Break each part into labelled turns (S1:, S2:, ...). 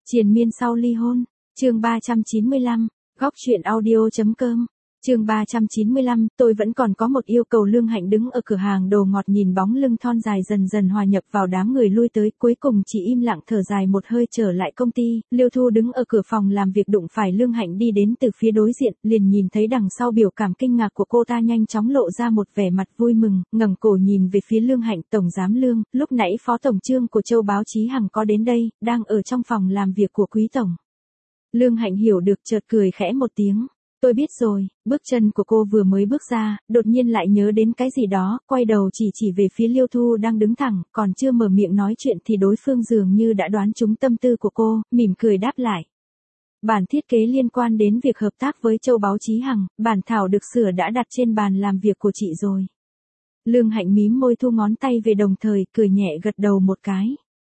S1: Triền miên sau ly hôn, chương 395, góc truyện audio.com. Chương 395, tôi vẫn còn có một yêu cầu. Lương Hạnh đứng ở cửa hàng đồ ngọt nhìn bóng lưng thon dài dần dần hòa nhập vào đám người lui tới, cuối cùng chỉ im lặng thở dài một hơi trở lại công ty. Liêu Thu đứng ở cửa phòng làm việc đụng phải Lương Hạnh đi đến từ phía đối diện, liền nhìn thấy đằng sau biểu cảm kinh ngạc của cô ta nhanh chóng lộ ra một vẻ mặt vui mừng, ngẩng cổ nhìn về phía Lương Hạnh. Tổng giám Lương, lúc nãy phó tổng chương của Châu báo chí Hằng có đến đây, đang ở trong phòng làm việc của quý tổng. Lương Hạnh hiểu được chợt cười khẽ một tiếng. Tôi biết rồi. Bước chân của cô vừa mới bước ra, đột nhiên lại nhớ đến cái gì đó, quay đầu chỉ về phía Liêu Thu đang đứng thẳng, còn chưa mở miệng nói chuyện thì đối phương dường như đã đoán trúng tâm tư của cô, mỉm cười đáp lại. Bản thiết kế liên quan đến việc hợp tác với Châu báo chí Hằng, bản thảo được sửa đã đặt trên bàn làm việc của chị rồi. Lương Hạnh mím môi thu ngón tay về, đồng thời cười nhẹ gật đầu một cái.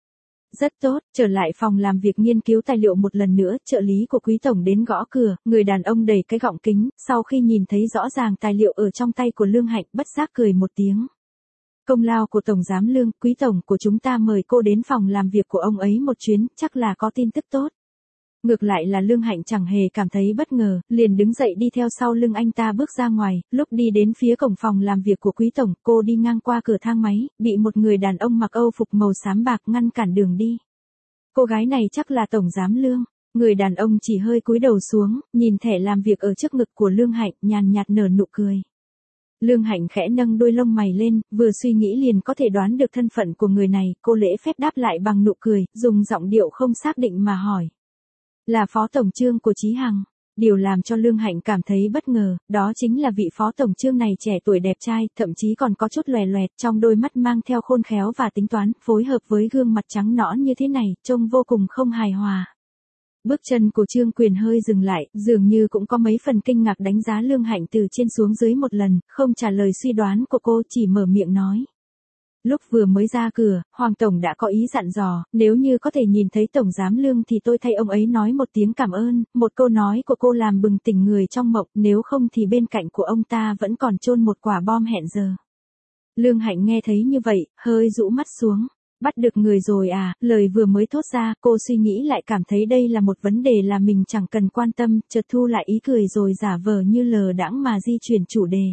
S1: Rất tốt. Trở lại phòng làm việc nghiên cứu tài liệu một lần nữa, trợ lý của quý tổng đến gõ cửa, người đàn ông đẩy cái gọng kính, sau khi nhìn thấy rõ ràng tài liệu ở trong tay của Lương Hạnh, bất giác cười một tiếng. Công lao của tổng giám Lương, quý tổng của chúng ta mời cô đến phòng làm việc của ông ấy một chuyến, chắc là có tin tức tốt. Ngược lại là Lương Hạnh chẳng hề cảm thấy bất ngờ, liền đứng dậy đi theo sau lưng anh ta bước ra ngoài. Lúc đi đến phía cổng phòng làm việc của quý tổng, cô đi ngang qua cửa thang máy, bị một người đàn ông mặc âu phục màu xám bạc ngăn cản đường đi. Cô gái này chắc là tổng giám Lương. Người đàn ông chỉ hơi cúi đầu xuống, nhìn thẻ làm việc ở trước ngực của Lương Hạnh, nhàn nhạt nở nụ cười. Lương Hạnh khẽ nâng đôi lông mày lên, vừa suy nghĩ liền có thể đoán được thân phận của người này, cô lễ phép đáp lại bằng nụ cười, dùng giọng điệu không xác định mà hỏi. Là phó tổng chương của Chí Hằng. Điều làm cho Lương Hạnh cảm thấy bất ngờ, đó chính là vị phó tổng chương này trẻ tuổi đẹp trai, thậm chí còn có chút lòe loẹt, trong đôi mắt mang theo khôn khéo và tính toán, phối hợp với gương mặt trắng nõn như thế này, trông vô cùng không hài hòa. Bước chân của Trương Quyền hơi dừng lại, dường như cũng có mấy phần kinh ngạc đánh giá Lương Hạnh từ trên xuống dưới một lần, không trả lời suy đoán của cô, chỉ mở miệng nói. Lúc vừa mới ra cửa, Hoàng Tổng đã có ý dặn dò, nếu như có thể nhìn thấy Tổng giám Lương thì tôi thay ông ấy nói một tiếng cảm ơn. Một câu nói của cô làm bừng tỉnh người trong mộng, nếu không thì bên cạnh của ông ta vẫn còn chôn một quả bom hẹn giờ. Lương Hạnh nghe thấy như vậy, hơi rũ mắt xuống. Bắt được người rồi à? Lời vừa mới thốt ra, cô suy nghĩ lại cảm thấy đây là một vấn đề là mình chẳng cần quan tâm, chợt thu lại ý cười rồi giả vờ như lờ đãng mà di chuyển chủ đề.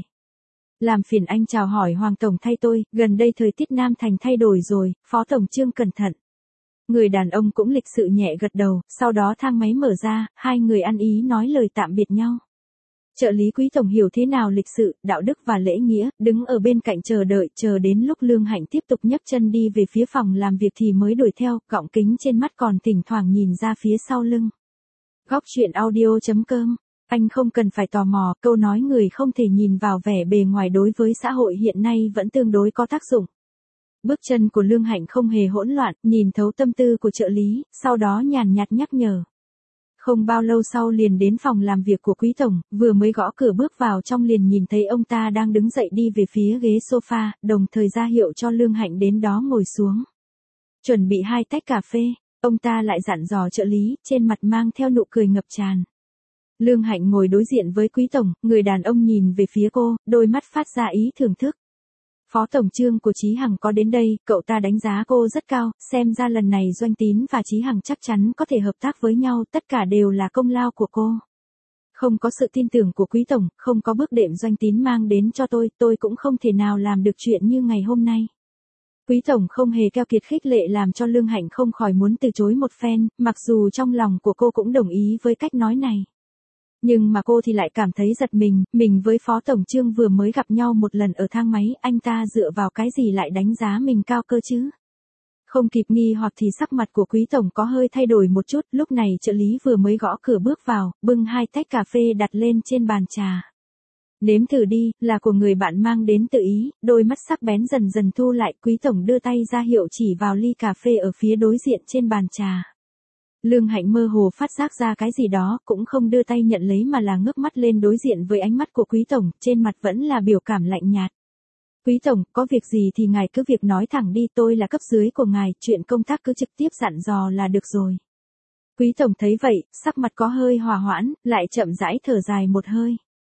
S1: Làm phiền anh chào hỏi Hoàng Tổng thay tôi, gần đây thời tiết Nam Thành thay đổi rồi, phó tổng chương cẩn thận. Người đàn ông cũng lịch sự nhẹ gật đầu, sau đó thang máy mở ra, hai người ăn ý nói lời tạm biệt nhau. Trợ lý quý tổng hiểu thế nào lịch sự, đạo đức và lễ nghĩa, đứng ở bên cạnh chờ đợi, chờ đến lúc Lương Hạnh tiếp tục nhấc chân đi về phía phòng làm việc thì mới đuổi theo, gọng kính trên mắt còn thỉnh thoảng nhìn ra phía sau lưng. Góc truyện audio.com. Anh không cần phải tò mò, câu nói người không thể nhìn vào vẻ bề ngoài đối với xã hội hiện nay vẫn tương đối có tác dụng. Bước chân của Lương Hạnh không hề hỗn loạn, nhìn thấu tâm tư của trợ lý, sau đó nhàn nhạt nhắc nhở. Không bao lâu sau liền đến phòng làm việc của quý tổng, vừa mới gõ cửa bước vào trong liền nhìn thấy ông ta đang đứng dậy đi về phía ghế sofa, đồng thời ra hiệu cho Lương Hạnh đến đó ngồi xuống. Chuẩn bị 2 tách cà phê, ông ta lại dặn dò trợ lý, trên mặt mang theo nụ cười ngập tràn. Lương Hạnh ngồi đối diện với quý tổng, người đàn ông nhìn về phía cô, đôi mắt phát ra ý thưởng thức. Phó tổng chương của Chí Hằng có đến đây, cậu ta đánh giá cô rất cao, xem ra lần này Doanh Tín và Chí Hằng chắc chắn có thể hợp tác với nhau, tất cả đều là công lao của cô. Không có sự tin tưởng của quý tổng, không có bước đệm Doanh Tín mang đến cho tôi cũng không thể nào làm được chuyện như ngày hôm nay. Quý tổng không hề keo kiệt khích lệ làm cho Lương Hạnh không khỏi muốn từ chối một phen, mặc dù trong lòng của cô cũng đồng ý với cách nói này. Nhưng mà cô thì lại cảm thấy giật mình với phó tổng chương vừa mới gặp nhau một lần ở thang máy, anh ta dựa vào cái gì lại đánh giá mình cao cơ chứ? Không kịp nghi hoặc thì sắc mặt của quý tổng có hơi thay đổi một chút, lúc này trợ lý vừa mới gõ cửa bước vào, bưng 2 tách cà phê đặt lên trên bàn trà. Nếm thử đi, là của người bạn mang đến tự ý, đôi mắt sắc bén dần dần thu lại, quý tổng đưa tay ra hiệu chỉ vào ly cà phê ở phía đối diện trên bàn trà. Lương Hạnh mơ hồ phát giác ra cái gì đó, cũng không đưa tay nhận lấy mà là ngước mắt lên đối diện với ánh mắt của quý tổng, trên mặt vẫn là biểu cảm lạnh nhạt. Quý tổng, có việc gì thì ngài cứ việc nói thẳng đi, tôi là cấp dưới của ngài, chuyện công tác cứ trực tiếp dặn dò là được rồi. Quý tổng thấy vậy, sắc mặt có hơi hòa hoãn, lại chậm rãi thở dài một hơi.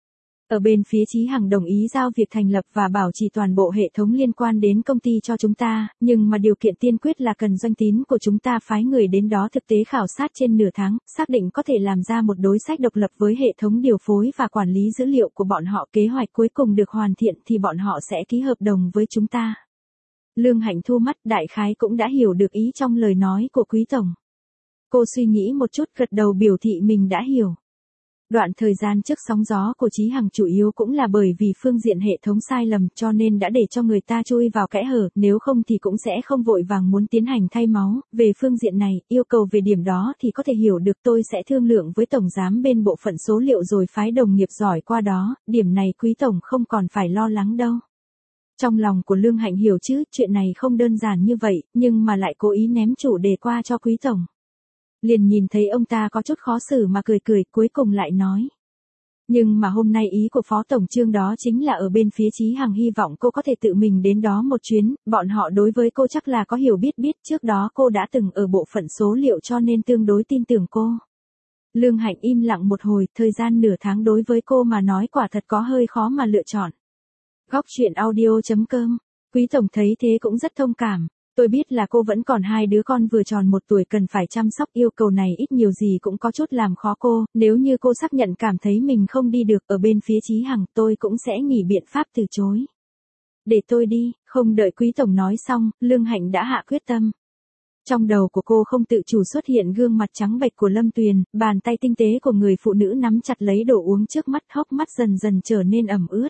S1: Ở bên phía Chí Hằng đồng ý giao việc thành lập và bảo trì toàn bộ hệ thống liên quan đến công ty cho chúng ta, nhưng mà điều kiện tiên quyết là cần doanh tín của chúng ta phái người đến đó thực tế khảo sát trên nửa tháng, xác định có thể làm ra một đối sách độc lập với hệ thống điều phối và quản lý dữ liệu của bọn họ. Kế hoạch cuối cùng được hoàn thiện thì bọn họ sẽ ký hợp đồng với chúng ta. Lương Hạnh thu mắt, đại khái cũng đã hiểu được ý trong lời nói của Quý Tổng. Cô suy nghĩ một chút, gật đầu biểu thị mình đã hiểu. Đoạn thời gian trước sóng gió của Chí Hằng chủ yếu cũng là bởi vì phương diện hệ thống sai lầm, cho nên đã để cho người ta chui vào kẽ hở, nếu không thì cũng sẽ không vội vàng muốn tiến hành thay máu. Về phương diện này, yêu cầu về điểm đó thì có thể hiểu được, tôi sẽ thương lượng với Tổng Giám bên bộ phận số liệu rồi phái đồng nghiệp giỏi qua đó, điểm này Quý Tổng không còn phải lo lắng đâu. Trong lòng của Lương Hạnh hiểu chứ, chuyện này không đơn giản như vậy, nhưng mà lại cố ý ném chủ đề qua cho Quý Tổng. Liền nhìn thấy ông ta có chút khó xử mà cười cười, cuối cùng lại nói. Nhưng mà hôm nay ý của Phó Tổng Trương đó chính là ở bên phía Chí Hằng hy vọng cô có thể tự mình đến đó một chuyến, bọn họ đối với cô chắc là có hiểu biết, trước đó cô đã từng ở bộ phận số liệu cho nên tương đối tin tưởng cô. Lương Hạnh im lặng một hồi, thời gian nửa tháng đối với cô mà nói quả thật có hơi khó mà lựa chọn. Góc truyện audio.com, Quý Tổng thấy thế cũng rất thông cảm. Tôi biết là cô vẫn còn hai đứa con vừa tròn 1 tuổi cần phải chăm sóc, yêu cầu này ít nhiều gì cũng có chút làm khó cô, nếu như cô xác nhận cảm thấy mình không đi được ở bên phía Chí Hằng, tôi cũng sẽ nghĩ biện pháp từ chối. Để tôi đi, không đợi Quý Tổng nói xong, Lương Hạnh đã hạ quyết tâm. Trong đầu của cô không tự chủ xuất hiện gương mặt trắng bệch của Lâm Tuyền, bàn tay tinh tế của người phụ nữ nắm chặt lấy đồ uống trước mắt, hốc mắt dần dần trở nên ẩm ướt.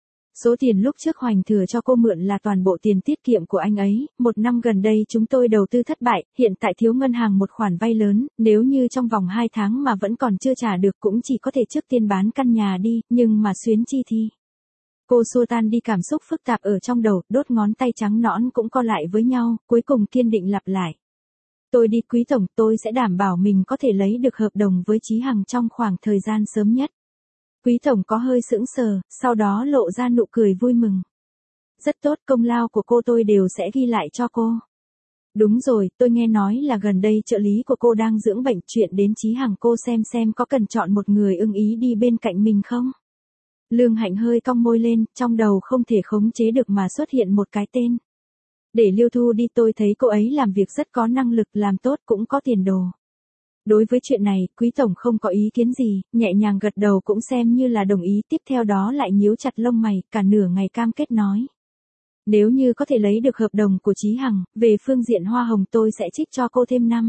S1: Số tiền lúc trước Hoành thừa cho cô mượn là toàn bộ tiền tiết kiệm của anh ấy, 1 năm gần đây chúng tôi đầu tư thất bại, hiện tại thiếu ngân hàng một khoản vay lớn, nếu như trong vòng 2 tháng mà vẫn còn chưa trả được cũng chỉ có thể trước tiên bán căn nhà đi, nhưng mà xuyến chi thì. Cô xua tan đi cảm xúc phức tạp ở trong đầu, đốt ngón tay trắng nõn cũng co lại với nhau, cuối cùng kiên định lặp lại. Tôi đi Quý Tổng, tôi sẽ đảm bảo mình có thể lấy được hợp đồng với Chí Hằng trong khoảng thời gian sớm nhất. Quý Tổng có hơi sững sờ, sau đó lộ ra nụ cười vui mừng. Rất tốt, công lao của cô tôi đều sẽ ghi lại cho cô. Đúng rồi, tôi nghe nói là gần đây trợ lý của cô đang dưỡng bệnh, chuyện đến Chí Hằng cô xem có cần chọn một người ưng ý đi bên cạnh mình không? Lương Hạnh hơi cong môi lên, trong đầu không thể khống chế được mà xuất hiện một cái tên. Để Liêu Thu đi, tôi thấy cô ấy làm việc rất có năng lực, làm tốt cũng có tiền đồ. Đối với chuyện này, Quý Tổng không có ý kiến gì, nhẹ nhàng gật đầu cũng xem như là đồng ý, tiếp theo đó lại nhíu chặt lông mày, cả nửa ngày cam kết nói. Nếu như có thể lấy được hợp đồng của Chí Hằng, về phương diện hoa hồng tôi sẽ trích cho cô thêm 5.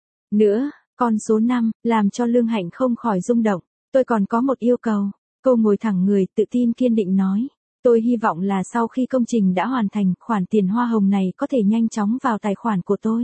S1: Nữa, con số 5, làm cho Lương Hạnh không khỏi rung động, tôi còn có một yêu cầu. Cô ngồi thẳng người, tự tin kiên định nói. Tôi hy vọng là sau khi công trình đã hoàn thành, khoản tiền hoa hồng này có thể nhanh chóng vào tài khoản của tôi.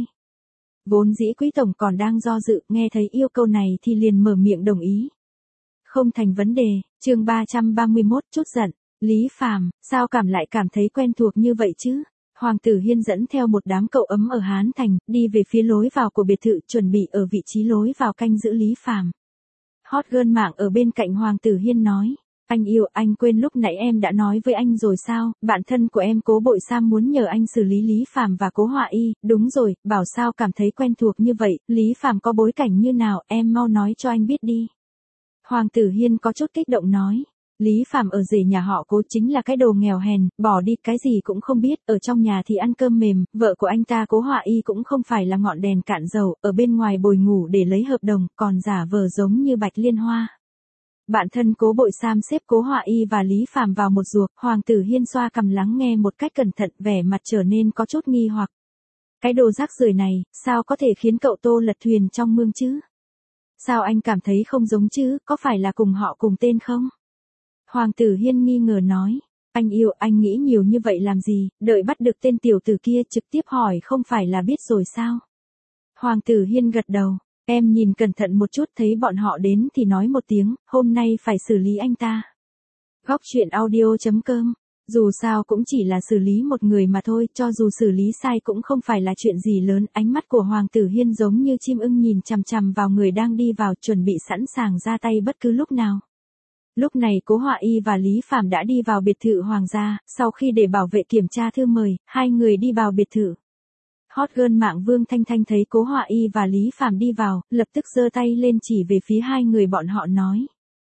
S1: Vốn dĩ Quý Tổng còn đang do dự, nghe thấy yêu cầu này thì liền mở miệng đồng ý. Không thành vấn đề, chương 331 chút giận, Lý Phàm, sao lại cảm thấy quen thuộc như vậy chứ? Hoàng tử Hiên dẫn theo một đám cậu ấm ở Hán Thành, đi về phía lối vào của biệt thự, chuẩn bị ở vị trí lối vào canh giữ Lý Phàm. Hot girl mạng ở bên cạnh Hoàng tử Hiên nói. Anh yêu, anh quên lúc nãy em đã nói với anh rồi sao, bạn thân của em Cố Bội Sam muốn nhờ anh xử lý Lý Phàm và Cố Họa Y, đúng rồi, bảo sao cảm thấy quen thuộc như vậy, Lý Phàm có bối cảnh như nào, em mau nói cho anh biết đi. Hoàng tử Hiên có chút kích động nói, Lý Phàm ở rể nhà họ Cố chính là cái đồ nghèo hèn, bỏ đi cái gì cũng không biết, ở trong nhà thì ăn cơm mềm, vợ của anh ta Cố Họa Y cũng không phải là ngọn đèn cạn dầu, ở bên ngoài bồi ngủ để lấy hợp đồng, còn giả vờ giống như Bạch Liên Hoa. Bạn thân Cố Bội Sam xếp Cố Họa Y và Lý Phàm vào một ruột, Hoàng tử Hiên xoa cằm lắng nghe một cách cẩn thận, vẻ mặt trở nên có chút nghi hoặc. Cái đồ rác rưởi này, sao có thể khiến cậu Tô lật thuyền trong mương chứ? Sao anh cảm thấy không giống chứ, có phải là cùng họ cùng tên không? Hoàng tử Hiên nghi ngờ nói, anh yêu, anh nghĩ nhiều như vậy làm gì, đợi bắt được tên tiểu tử kia trực tiếp hỏi không phải là biết rồi sao? Hoàng tử Hiên gật đầu. Em nhìn cẩn thận một chút, thấy bọn họ đến thì nói một tiếng, hôm nay phải xử lý anh ta. Góc truyện audio.com, dù sao cũng chỉ là xử lý một người mà thôi, cho dù xử lý sai cũng không phải là chuyện gì lớn. Ánh mắt của Hoàng tử Hiên giống như chim ưng nhìn chằm chằm vào người đang đi vào, chuẩn bị sẵn sàng ra tay bất cứ lúc nào. Lúc này Cố Họa Y và Lý Phàm đã đi vào biệt thự Hoàng gia, sau khi để bảo vệ kiểm tra thư mời, hai người đi vào biệt thự. Hot girl mạng Vương Thanh Thanh thấy Cố Họa Y và Lý Phàm đi vào, lập tức giơ tay lên chỉ về phía hai người bọn họ nói.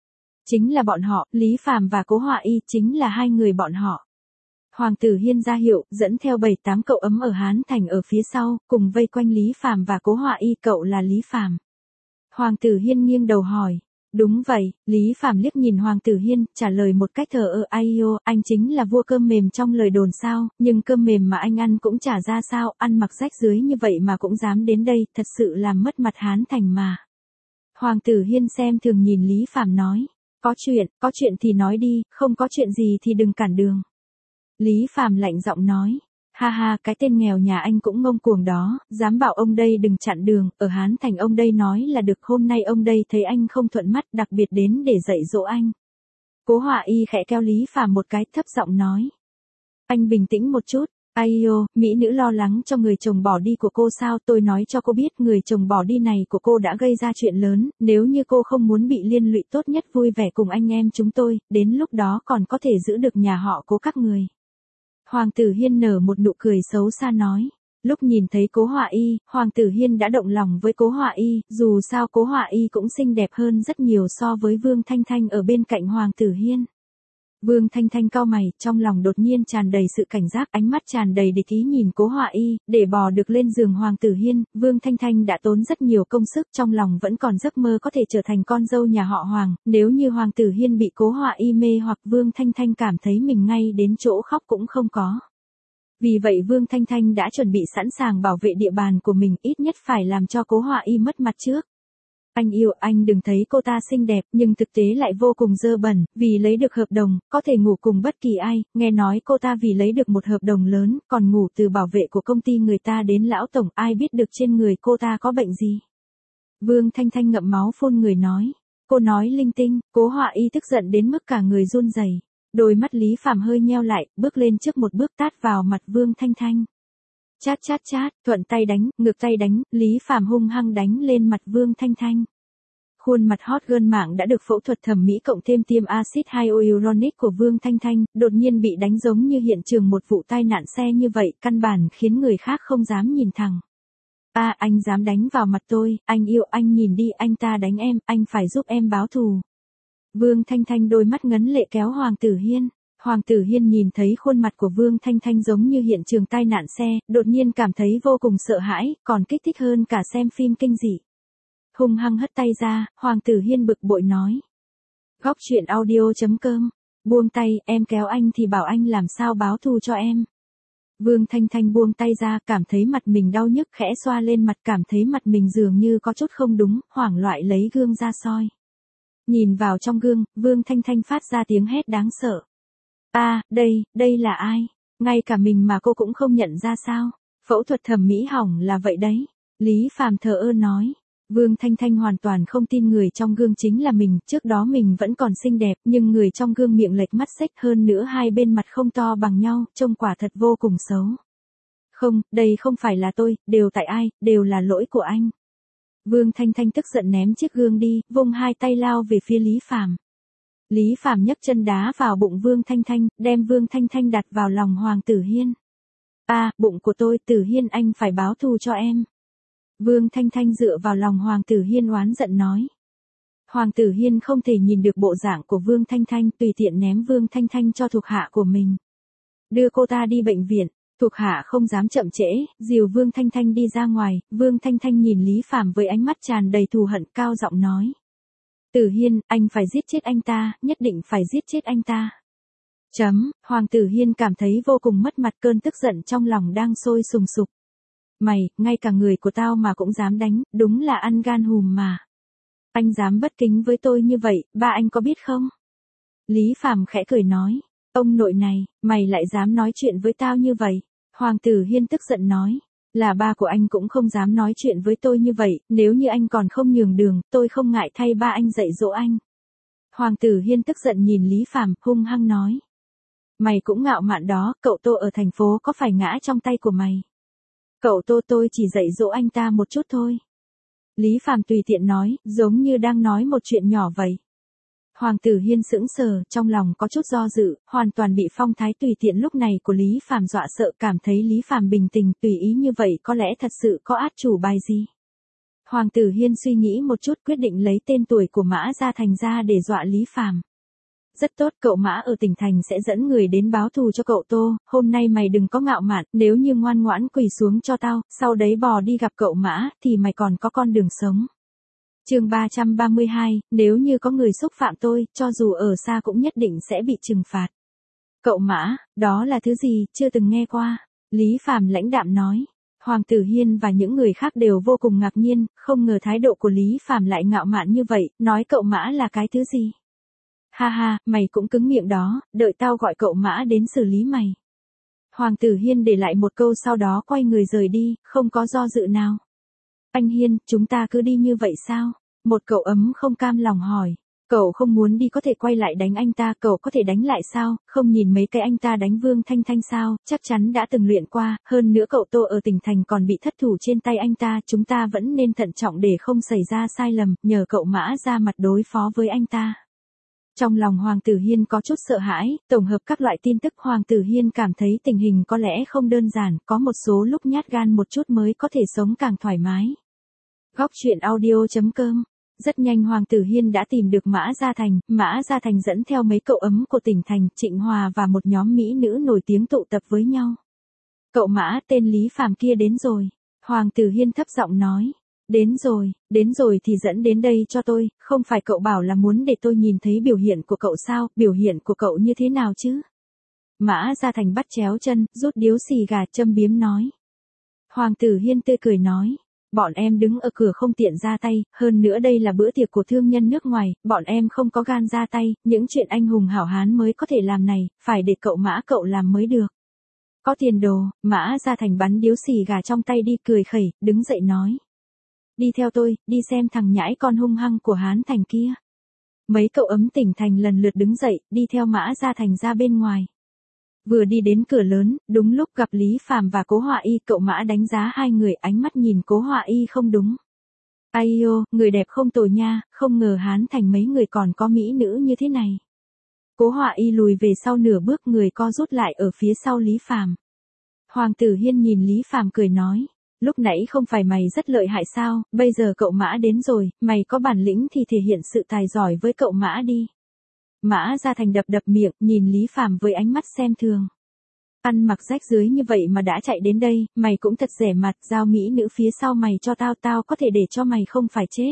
S1: Chính là bọn họ, Lý Phàm và Cố Họa Y, chính là hai người bọn họ. Hoàng tử Hiên ra hiệu, dẫn theo 7-8 cậu ấm ở Hán Thành ở phía sau, cùng vây quanh Lý Phàm và Cố Họa Y. Cậu là Lý Phàm? Hoàng tử Hiên nghiêng đầu hỏi. Đúng vậy, Lý Phàm liếc nhìn Hoàng tử Hiên, trả lời một cách thờ ơ. Aiyo, anh chính là vua cơm mềm trong lời đồn sao, nhưng cơm mềm mà anh ăn cũng chả ra sao, ăn mặc rách rưới như vậy mà cũng dám đến đây, thật sự làm mất mặt Hán Thành mà. Hoàng tử Hiên xem thường nhìn Lý Phàm nói. Có chuyện thì nói đi, không có chuyện gì thì đừng cản đường. Lý Phàm lạnh giọng nói. Ha ha, cái tên nghèo nhà anh cũng ngông cuồng đó, dám bảo ông đây đừng chặn đường, ở Hán Thành ông đây nói là được, hôm nay ông đây thấy anh không thuận mắt, đặc biệt đến để dạy dỗ anh. Cố Họa Y khẽ kéo Lý Phàm một cái, thấp giọng nói. Anh bình tĩnh một chút. Aiyo, mỹ nữ lo lắng cho người chồng bỏ đi của cô sao? Tôi nói cho cô biết, người chồng bỏ đi này của cô đã gây ra chuyện lớn, nếu như cô không muốn bị liên lụy, tốt nhất vui vẻ cùng anh em chúng tôi, đến lúc đó còn có thể giữ được nhà họ Cố các người. Hoàng tử Hiên nở một nụ cười xấu xa nói. Lúc nhìn thấy Cố Họa Y, Hoàng tử Hiên đã động lòng với Cố Họa Y, dù sao Cố Họa Y cũng xinh đẹp hơn rất nhiều so với Vương Thanh Thanh ở bên cạnh Hoàng tử Hiên. Vương Thanh Thanh cau mày, trong lòng đột nhiên tràn đầy sự cảnh giác, ánh mắt tràn đầy địch ý nhìn Cố Họa Y. Để bò được lên giường Hoàng tử Hiên, Vương Thanh Thanh đã tốn rất nhiều công sức, trong lòng vẫn còn giấc mơ có thể trở thành con dâu nhà họ Hoàng. Nếu như Hoàng tử Hiên bị Cố Họa Y mê hoặc, Vương Thanh Thanh cảm thấy mình ngay đến chỗ khóc cũng không có. Vì vậy Vương Thanh Thanh đã chuẩn bị sẵn sàng bảo vệ địa bàn của mình, ít nhất phải làm cho Cố Họa Y mất mặt trước. Anh yêu, anh đừng thấy cô ta xinh đẹp, nhưng thực tế lại vô cùng dơ bẩn, vì lấy được hợp đồng, có thể ngủ cùng bất kỳ ai, nghe nói cô ta vì lấy được một hợp đồng lớn, còn ngủ từ bảo vệ của công ty người ta đến lão tổng, ai biết được trên người cô ta có bệnh gì. Vương Thanh Thanh ngậm máu phun người nói. Cô nói linh tinh. Cố Họa Y tức giận đến mức cả người run rẩy. Đôi mắt Lý Phàm hơi nheo lại, bước lên trước một bước tát vào mặt Vương Thanh Thanh. Chát chát chát, thuận tay đánh, ngược tay đánh, Lý Phàm hung hăng đánh lên mặt Vương Thanh Thanh. Khuôn mặt hot girl mạng đã được phẫu thuật thẩm mỹ cộng thêm tiêm axit hyaluronic của Vương Thanh Thanh, đột nhiên bị đánh giống như hiện trường một vụ tai nạn xe như vậy, căn bản khiến người khác không dám nhìn thẳng. Anh dám đánh vào mặt tôi, anh yêu, anh nhìn đi, anh ta đánh em, anh phải giúp em báo thù. Vương Thanh Thanh đôi mắt ngấn lệ kéo Hoàng tử Hiên. Hoàng tử Hiên nhìn thấy khuôn mặt của Vương Thanh Thanh giống như hiện trường tai nạn xe, đột nhiên cảm thấy vô cùng sợ hãi, còn kích thích hơn cả xem phim kinh dị. Hung hăng hất tay ra, Hoàng tử Hiên bực bội nói. Góc truyện audio.com. Buông tay, em kéo anh thì bảo anh làm sao báo thù cho em. Vương Thanh Thanh buông tay ra, cảm thấy mặt mình đau nhức, khẽ xoa lên mặt, cảm thấy mặt mình dường như có chút không đúng, hoảng loạn lấy gương ra soi. Nhìn vào trong gương, Vương Thanh Thanh phát ra tiếng hét đáng sợ. Đây là ai? Ngay cả mình mà cô cũng không nhận ra sao? Phẫu thuật thẩm mỹ hỏng là vậy đấy. Lý Phàm thờ ơ nói. Vương Thanh Thanh hoàn toàn không tin người trong gương chính là mình, trước đó mình vẫn còn xinh đẹp, nhưng người trong gương miệng lệch mắt xếch, hơn nữa hai bên mặt không to bằng nhau, trông quả thật vô cùng xấu. Không, đây không phải là tôi, đều tại ai, đều là lỗi của anh. Vương Thanh Thanh tức giận ném chiếc gương đi, vung hai tay lao về phía Lý Phàm. Lý Phàm nhấc chân đá vào bụng Vương Thanh Thanh, đem Vương Thanh Thanh đặt vào lòng Hoàng tử Hiên. Bụng của tôi, Tử Hiên, anh phải báo thù cho em. Vương Thanh Thanh dựa vào lòng Hoàng tử Hiên oán giận nói. Hoàng tử Hiên không thể nhìn được bộ dạng của Vương Thanh Thanh, tùy tiện ném Vương Thanh Thanh cho thuộc hạ của mình. Đưa cô ta đi bệnh viện. Thuộc hạ không dám chậm trễ, dìu Vương Thanh Thanh đi ra ngoài. Vương Thanh Thanh nhìn Lý Phàm với ánh mắt tràn đầy thù hận, cao giọng nói. Tử Hiên, anh phải giết chết anh ta, nhất định phải giết chết anh ta. Hoàng tử Hiên cảm thấy vô cùng mất mặt, cơn tức giận trong lòng đang sôi sùng sục. Mày, ngay cả người của tao mà cũng dám đánh, đúng là ăn gan hùm mà. Anh dám bất kính với tôi như vậy, ba anh có biết không? Lý Phàm khẽ cười nói. Ông nội này, mày lại dám nói chuyện với tao như vậy? Hoàng tử Hiên tức giận nói. Là ba của anh cũng không dám nói chuyện với tôi như vậy, nếu như anh còn không nhường đường, tôi không ngại thay ba anh dạy dỗ anh. Hoàng tử Hiên tức giận nhìn Lý Phàm, hung hăng nói. Mày cũng ngạo mạn đó, cậu Tô ở thành phố có phải ngã trong tay của mày? Cậu Tô, tôi chỉ dạy dỗ anh ta một chút thôi. Lý Phàm tùy tiện nói, giống như đang nói một chuyện nhỏ vậy. Hoàng tử Hiên sững sờ, trong lòng có chút do dự, hoàn toàn bị phong thái tùy tiện lúc này của Lý Phàm dọa sợ, cảm thấy Lý Phàm bình tình tùy ý như vậy có lẽ thật sự có át chủ bài gì. Hoàng tử Hiên suy nghĩ một chút quyết định lấy tên tuổi của Mã Gia Thành ra để dọa Lý Phàm. Rất tốt, cậu Mã ở tỉnh thành sẽ dẫn người đến báo thù cho cậu Tô, hôm nay mày đừng có ngạo mạn, nếu như ngoan ngoãn quỳ xuống cho tao, sau đấy bò đi gặp cậu Mã, thì mày còn có con đường sống. Chương 332, nếu như có người xúc phạm tôi, cho dù ở xa cũng nhất định sẽ bị trừng phạt. Cậu Mã, đó là thứ gì, chưa từng nghe qua. Lý Phàm lãnh đạm nói. Hoàng tử Hiên và những người khác đều vô cùng ngạc nhiên, không ngờ thái độ của Lý Phàm lại ngạo mạn như vậy, nói cậu Mã là cái thứ gì. Ha ha, mày cũng cứng miệng đó, đợi tao gọi cậu Mã đến xử lý mày. Hoàng tử Hiên để lại một câu sau đó quay người rời đi, không có do dự nào. Anh Hiên, chúng ta cứ đi như vậy sao? Một cậu ấm không cam lòng hỏi. Cậu không muốn đi có thể quay lại đánh anh ta, cậu có thể đánh lại sao, không nhìn mấy cái anh ta đánh Vương Thanh Thanh sao, chắc chắn đã từng luyện qua, hơn nữa cậu Tô ở tỉnh thành còn bị thất thủ trên tay anh ta, chúng ta vẫn nên thận trọng để không xảy ra sai lầm, nhờ cậu Mã ra mặt đối phó với anh ta. Trong lòng Hoàng tử Hiên có chút sợ hãi, tổng hợp các loại tin tức Hoàng tử Hiên cảm thấy tình hình có lẽ không đơn giản, có một số lúc nhát gan một chút mới có thể sống càng thoải mái. Góc truyện audio.com. Rất nhanh Hoàng tử Hiên đã tìm được Mã Gia Thành dẫn theo mấy cậu ấm của tỉnh thành, Trịnh Hòa và một nhóm mỹ nữ nổi tiếng tụ tập với nhau. Cậu Mã, tên Lý Phàm kia đến rồi. Hoàng tử Hiên thấp giọng nói. Đến rồi thì dẫn đến đây cho tôi, không phải cậu bảo là muốn để tôi nhìn thấy biểu hiện của cậu sao, biểu hiện của cậu như thế nào chứ? Mã Gia Thành bắt chéo chân, rút điếu xì gà châm biếm nói. Hoàng tử Hiên tươi cười nói. Bọn em đứng ở cửa không tiện ra tay, hơn nữa đây là bữa tiệc của thương nhân nước ngoài, bọn em không có gan ra tay, những chuyện anh hùng hảo hán mới có thể làm này, phải để cậu Mã cậu làm mới được. Có tiền đồ, Mã Gia Thành bắn điếu xì gà trong tay đi cười khẩy, đứng dậy nói. Đi theo tôi, đi xem thằng nhãi con hung hăng của Hán Thành kia. Mấy cậu ấm tỉnh thành lần lượt đứng dậy, đi theo Mã Gia Thành ra bên ngoài. Vừa đi đến cửa lớn, đúng lúc gặp Lý Phàm và Cố Họa Y, cậu Mã đánh giá hai người, ánh mắt nhìn Cố Họa Y không đúng. Ai ô, người đẹp không tồi nha, không ngờ Hán Thành mấy người còn có mỹ nữ như thế này. Cố Họa Y lùi về sau nửa bước, người co rút lại ở phía sau Lý Phàm. Hoàng tử Hiên nhìn Lý Phàm cười nói, lúc nãy không phải mày rất lợi hại sao, bây giờ cậu Mã đến rồi, mày có bản lĩnh thì thể hiện sự tài giỏi với cậu Mã đi. Mã Gia Thành đập miệng, nhìn Lý Phàm với ánh mắt xem thường. Ăn mặc rách rưới như vậy mà đã chạy đến đây, mày cũng thật rẻ mặt, giao mỹ nữ phía sau mày cho tao, tao có thể để cho mày không phải chết.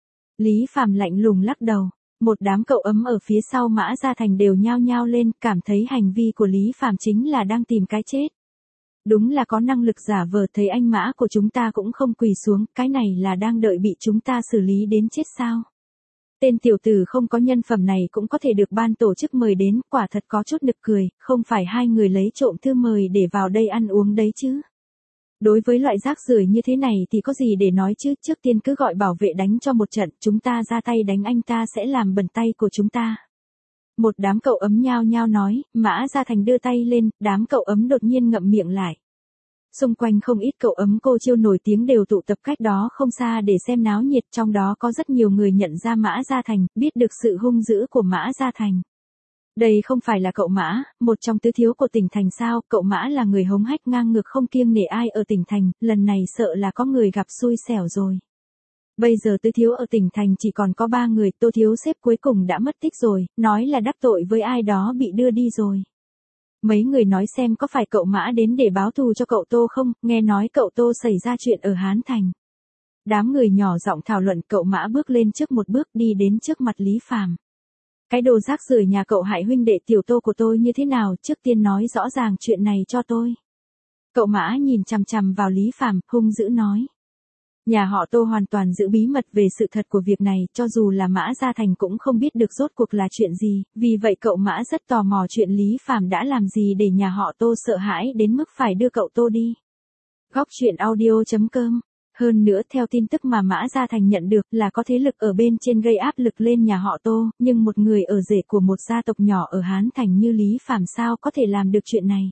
S1: Lý Phàm lạnh lùng lắc đầu, một đám cậu ấm ở phía sau Mã Gia Thành đều nhao nhao lên, cảm thấy hành vi của Lý Phàm chính là đang tìm cái chết. Đúng là có năng lực giả vờ, thấy anh Mã của chúng ta cũng không quỳ xuống, cái này là đang đợi bị chúng ta xử lý đến chết sao? Tên tiểu tử không có nhân phẩm này cũng có thể được ban tổ chức mời đến, quả thật có chút nực cười, không phải hai người lấy trộm thư mời để vào đây ăn uống đấy chứ. Đối với loại rác rưởi như thế này thì có gì để nói chứ, trước tiên cứ gọi bảo vệ đánh cho một trận, chúng ta ra tay đánh anh ta sẽ làm bẩn tay của chúng ta. Một đám cậu ấm nhao nhao nói, Mã Gia Thành đưa tay lên, đám cậu ấm đột nhiên ngậm miệng lại. Xung quanh không ít cậu ấm cô chiêu nổi tiếng đều tụ tập cách đó không xa để xem náo nhiệt, trong đó có rất nhiều người nhận ra Mã Gia Thành, biết được sự hung dữ của Mã Gia Thành. Đây không phải là cậu Mã, một trong tứ thiếu của tỉnh thành sao, cậu Mã là người hống hách ngang ngược không kiêng nể ai ở tỉnh thành, lần này sợ là có người gặp xui xẻo rồi. Bây giờ tứ thiếu ở tỉnh thành chỉ còn có 3 người, Tô thiếu xếp cuối cùng đã mất tích rồi, nói là đắc tội với ai đó bị đưa đi rồi. Mấy người nói xem có phải cậu Mã đến để báo thù cho cậu Tô không, nghe nói cậu Tô xảy ra chuyện ở Hán Thành. Đám người nhỏ giọng thảo luận, cậu Mã bước lên trước một bước đi đến trước mặt Lý Phàm. Cái đồ rác rưởi nhà cậu hại huynh đệ tiểu Tô của tôi như thế nào, trước tiên nói rõ ràng chuyện này cho tôi. Cậu Mã nhìn chằm chằm vào Lý Phàm, hung dữ nói. Nhà họ Tô hoàn toàn giữ bí mật về sự thật của việc này, cho dù là Mã Gia Thành cũng không biết được rốt cuộc là chuyện gì, vì vậy cậu Mã rất tò mò chuyện Lý Phàm đã làm gì để nhà họ Tô sợ hãi đến mức phải đưa cậu Tô đi. Góc truyện audio.com. Hơn nữa theo tin tức mà Mã Gia Thành nhận được là có thế lực ở bên trên gây áp lực lên nhà họ Tô, nhưng một người ở rể của một gia tộc nhỏ ở Hán Thành như Lý Phàm sao có thể làm được chuyện này.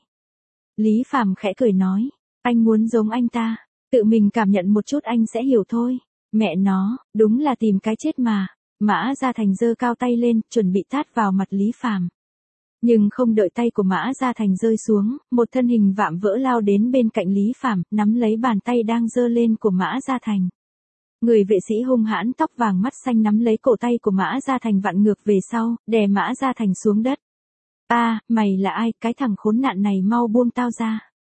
S1: Lý Phàm khẽ cười nói, anh muốn giống anh ta. Tự mình cảm nhận một chút anh sẽ hiểu thôi. Mẹ nó, đúng là tìm cái chết mà. Mã Gia Thành giơ cao tay lên, chuẩn bị tát vào mặt Lý Phàm. Nhưng không đợi tay của Mã Gia Thành rơi xuống, một thân hình vạm vỡ lao đến bên cạnh Lý Phàm, nắm lấy bàn tay đang giơ lên của Mã Gia Thành. Người vệ sĩ hung hãn tóc vàng mắt xanh nắm lấy cổ tay của Mã Gia Thành vặn ngược về sau, đè Mã Gia Thành xuống đất. Mày là ai, cái thằng khốn nạn này mau buông tao ra.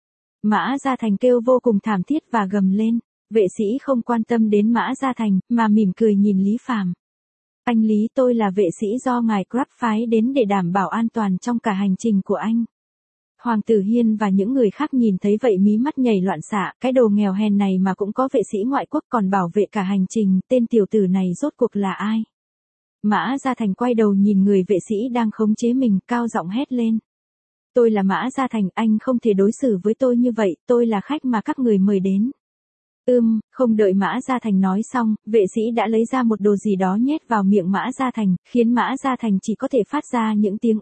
S1: Mã Gia Thành kêu vô cùng thảm thiết và gầm lên. Vệ sĩ không quan tâm đến Mã Gia Thành, mà mỉm cười nhìn Lý Phàm. Anh Lý, tôi là vệ sĩ do ngài Grab phái đến để đảm bảo an toàn trong cả hành trình của anh. Hoàng tử Hiên và những người khác nhìn thấy vậy mí mắt nhảy loạn xạ, cái đồ nghèo hèn này mà cũng có vệ sĩ ngoại quốc còn bảo vệ cả hành trình, tên tiểu tử này rốt cuộc là ai? Mã Gia Thành quay đầu nhìn người vệ sĩ đang khống chế mình, cao giọng hét lên. Tôi là Mã Gia Thành, anh không thể đối xử với tôi như vậy, tôi là khách mà các người mời đến. Không đợi Mã Gia Thành nói xong, vệ sĩ đã lấy ra một đồ gì đó nhét vào miệng Mã Gia Thành, khiến Mã Gia Thành chỉ có thể phát ra những tiếng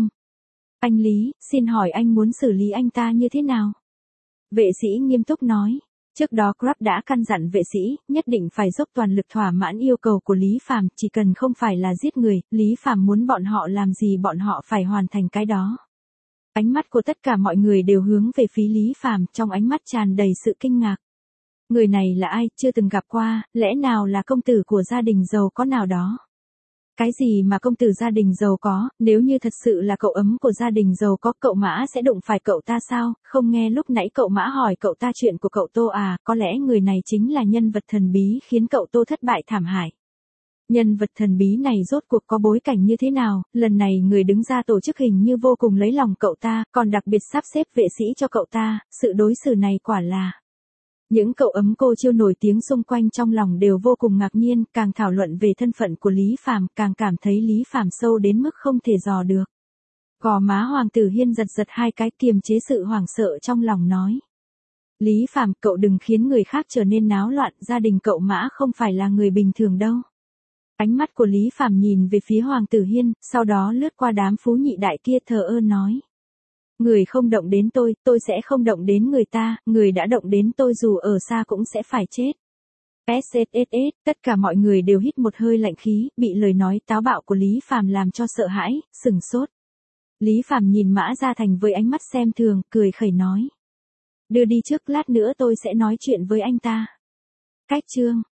S1: Anh Lý, xin hỏi anh muốn xử lý anh ta như thế nào? Vệ sĩ nghiêm túc nói. Trước đó Grab đã căn dặn vệ sĩ, nhất định phải dốc toàn lực thỏa mãn yêu cầu của Lý Phàm, chỉ cần không phải là giết người, Lý Phàm muốn bọn họ làm gì bọn họ phải hoàn thành cái đó. Ánh mắt của tất cả mọi người đều hướng về phía Lý Phàm, trong ánh mắt tràn đầy sự kinh ngạc. Người này là ai, chưa từng gặp qua, lẽ nào là công tử của gia đình giàu có nào đó? Cái gì mà công tử gia đình giàu có, nếu như thật sự là cậu ấm của gia đình giàu có, cậu Mã sẽ đụng phải cậu ta sao? Không nghe lúc nãy cậu Mã hỏi cậu ta chuyện của cậu Tô à, có lẽ người này chính là nhân vật thần bí khiến cậu Tô thất bại thảm hại. Nhân vật thần bí này rốt cuộc có bối cảnh như thế nào, lần này người đứng ra tổ chức hình như vô cùng lấy lòng cậu ta, còn đặc biệt sắp xếp vệ sĩ cho cậu ta, sự đối xử này quả là... Những cậu ấm cô chiêu nổi tiếng xung quanh trong lòng đều vô cùng ngạc nhiên, càng thảo luận về thân phận của Lý Phàm, càng cảm thấy Lý Phàm sâu đến mức không thể dò được. Gò má Hoàng tử Hiên giật giật hai cái, kiềm chế sự hoảng sợ trong lòng nói. Lý Phàm, cậu đừng khiến người khác trở nên náo loạn, gia đình cậu Mã không phải là người bình thường đâu. Ánh mắt của Lý Phàm nhìn về phía Hoàng tử Hiên, sau đó lướt qua đám phú nhị đại kia thờ ơ nói. Người không động đến tôi sẽ không động đến người ta, người đã động đến tôi dù ở xa cũng sẽ phải chết. SSSS, tất cả mọi người đều hít một hơi lạnh khí, bị lời nói táo bạo của Lý Phàm làm cho sợ hãi, sừng sốt. Lý Phàm nhìn Mã Gia Thành với ánh mắt xem thường, cười khẩy nói. Đưa đi trước, lát nữa tôi sẽ nói chuyện với anh ta. Cách chương